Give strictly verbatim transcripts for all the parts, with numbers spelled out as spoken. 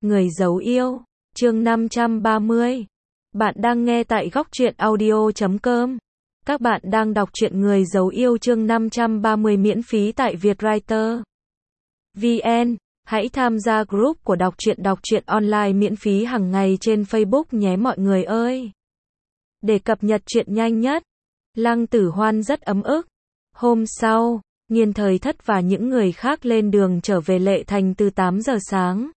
Người giấu yêu, chương năm trăm ba mươi. Bạn đang nghe tại góc truyện audio chấm com. Các bạn đang đọc truyện Người giấu yêu chương năm trăm ba mươi miễn phí tại Vietwriter vê en. Hãy tham gia group của đọc truyện đọc truyện online miễn phí hàng ngày trên Facebook nhé mọi người ơi. Để cập nhật truyện nhanh nhất, Lăng Tử Hoan rất ấm ức. Hôm sau, Nghiên Thời Thất và những người khác lên đường trở về Lệ Thành từ tám giờ sáng.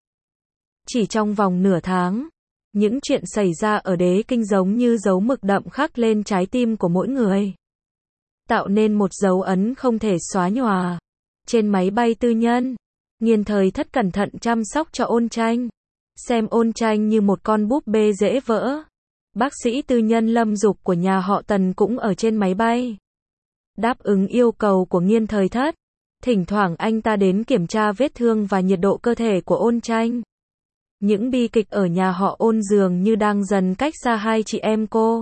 Chỉ trong vòng nửa tháng, những chuyện xảy ra ở Đế Kinh giống như dấu mực đậm khắc lên trái tim của mỗi người, tạo nên một dấu ấn không thể xóa nhòa. Trên máy bay tư nhân, Nghiên Thời Thất cẩn thận chăm sóc cho Ôn Tranh, xem Ôn Tranh như một con búp bê dễ vỡ. Bác sĩ tư nhân Lâm Dục của nhà họ Tần cũng ở trên máy bay, đáp ứng yêu cầu của Nghiên Thời Thất. Thỉnh thoảng anh ta đến kiểm tra vết thương và nhiệt độ cơ thể của Ôn Tranh. Những bi kịch ở nhà họ Ôn dường như đang dần cách xa hai chị em cô.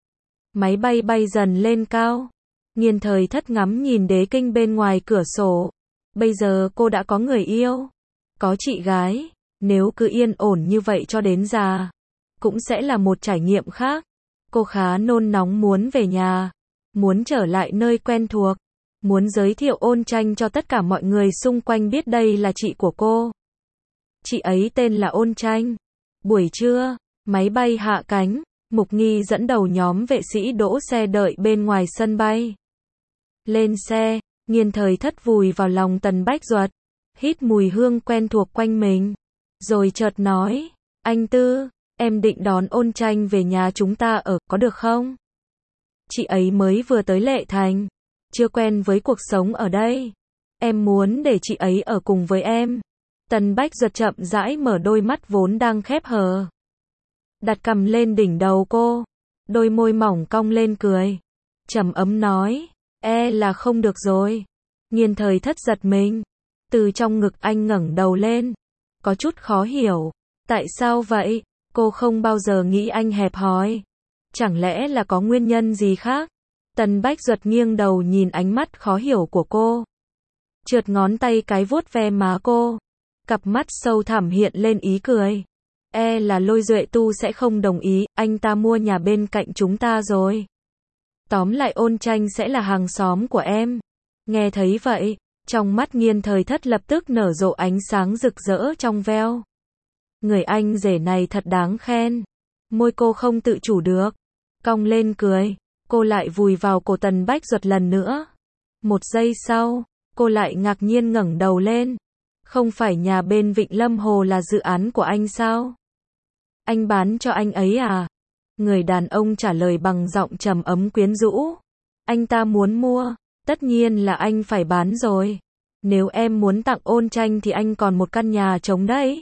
Máy bay bay dần lên cao. Nghiên Thời Thất ngắm nhìn Đế Kinh bên ngoài cửa sổ. Bây giờ cô đã có người yêu, có chị gái. Nếu cứ yên ổn như vậy cho đến già, cũng sẽ là một trải nghiệm khác. Cô khá nôn nóng muốn về nhà, muốn trở lại nơi quen thuộc, muốn giới thiệu Ôn Tranh cho tất cả mọi người xung quanh biết đây là chị của cô. Chị ấy tên là Ôn Tranh. Buổi trưa, máy bay hạ cánh, Mục Nghi dẫn đầu nhóm vệ sĩ đỗ xe đợi bên ngoài sân bay. Lên xe, Nghiên Thời Thất vùi vào lòng Tần Bách Duật, hít mùi hương quen thuộc quanh mình, rồi chợt nói, anh Tư, em định đón Ôn Tranh về nhà chúng ta ở, có được không? Chị ấy mới vừa tới Lệ Thành, chưa quen với cuộc sống ở đây. Em muốn để chị ấy ở cùng với em. Tần Bách Duật chậm rãi mở đôi mắt vốn đang khép hờ, đặt cằm lên đỉnh đầu cô, đôi môi mỏng cong lên cười, trầm ấm nói, e là không được rồi. Nghiên Thời Thất giật mình, từ trong ngực anh ngẩng đầu lên, có chút khó hiểu, tại sao vậy? Cô không bao giờ nghĩ anh hẹp hòi, chẳng lẽ là có nguyên nhân gì khác? Tần Bách Duật nghiêng đầu nhìn ánh mắt khó hiểu của cô, trượt ngón tay cái vuốt ve má cô, cặp mắt sâu thẳm hiện lên ý cười. E là Lôi Duệ Tu sẽ không đồng ý, anh ta mua nhà bên cạnh chúng ta rồi. Tóm lại Ôn Tranh sẽ là hàng xóm của em. Nghe thấy vậy, trong mắt Nghiên Thời Thất lập tức nở rộ ánh sáng rực rỡ trong veo. Người anh rể này thật đáng khen. Môi cô không tự chủ được, cong lên cười, cô lại vùi vào cổ Tần Bách Duật lần nữa. Một giây sau, cô lại ngạc nhiên ngẩng đầu lên. Không phải nhà bên Vịnh Lâm Hồ là dự án của anh sao? Anh bán cho anh ấy à? Người đàn ông trả lời bằng giọng trầm ấm quyến rũ. Anh ta muốn mua, tất nhiên là anh phải bán rồi. Nếu em muốn tặng Ôn Tranh thì anh còn một căn nhà trống đấy.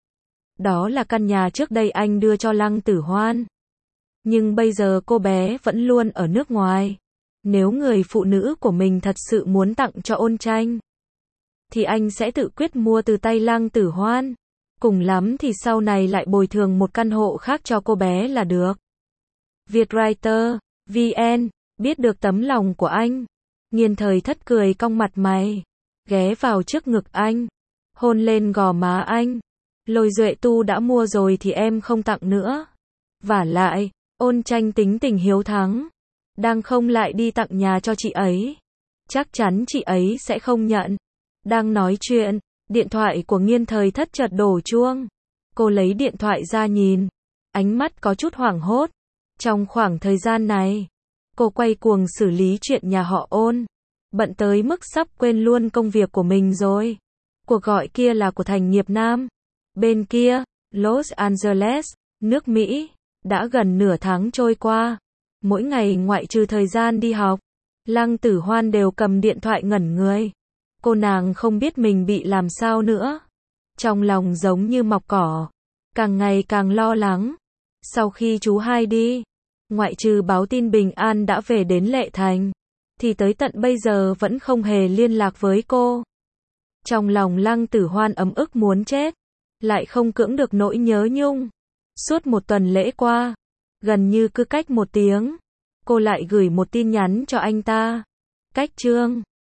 Đó là căn nhà trước đây anh đưa cho Lăng Tử Hoan. Nhưng bây giờ cô bé vẫn luôn ở nước ngoài. Nếu người phụ nữ của mình thật sự muốn tặng cho Ôn Tranh, thì anh sẽ tự quyết mua từ tay Lăng Tử Hoan. Cùng lắm thì sau này lại bồi thường một căn hộ khác cho cô bé là được. Vietwriter vê en, biết được tấm lòng của anh. Nghiên Thời Thất cười cong mặt mày, ghé vào trước ngực anh, hôn lên gò má anh. Lôi Duệ Tu đã mua rồi thì em không tặng nữa. Vả lại, Ôn Tranh tính tình hiếu thắng, đang không lại đi tặng nhà cho chị ấy. Chắc chắn chị ấy sẽ không nhận. Đang nói chuyện, điện thoại của Nghiên Thời Thất chợt đổ chuông. Cô lấy điện thoại ra nhìn, ánh mắt có chút hoảng hốt. Trong khoảng thời gian này, cô quay cuồng xử lý chuyện nhà họ Ôn, bận tới mức sắp quên luôn công việc của mình rồi. Cuộc gọi kia là của Thành Nghiệp Nam. Bên kia, Los Angeles, nước Mỹ, đã gần nửa tháng trôi qua. Mỗi ngày ngoại trừ thời gian đi học, Lăng Tử Hoan đều cầm điện thoại ngẩn người. Cô nàng không biết mình bị làm sao nữa. Trong lòng giống như mọc cỏ, càng ngày càng lo lắng. Sau khi chú hai đi, ngoại trừ báo tin bình an đã về đến Lệ Thành, thì tới tận bây giờ vẫn không hề liên lạc với cô. Trong lòng Lăng Tử Hoan ấm ức muốn chết, lại không cưỡng được nỗi nhớ nhung. Suốt một tuần lễ qua, gần như cứ cách một tiếng, cô lại gửi một tin nhắn cho anh ta. Cách chương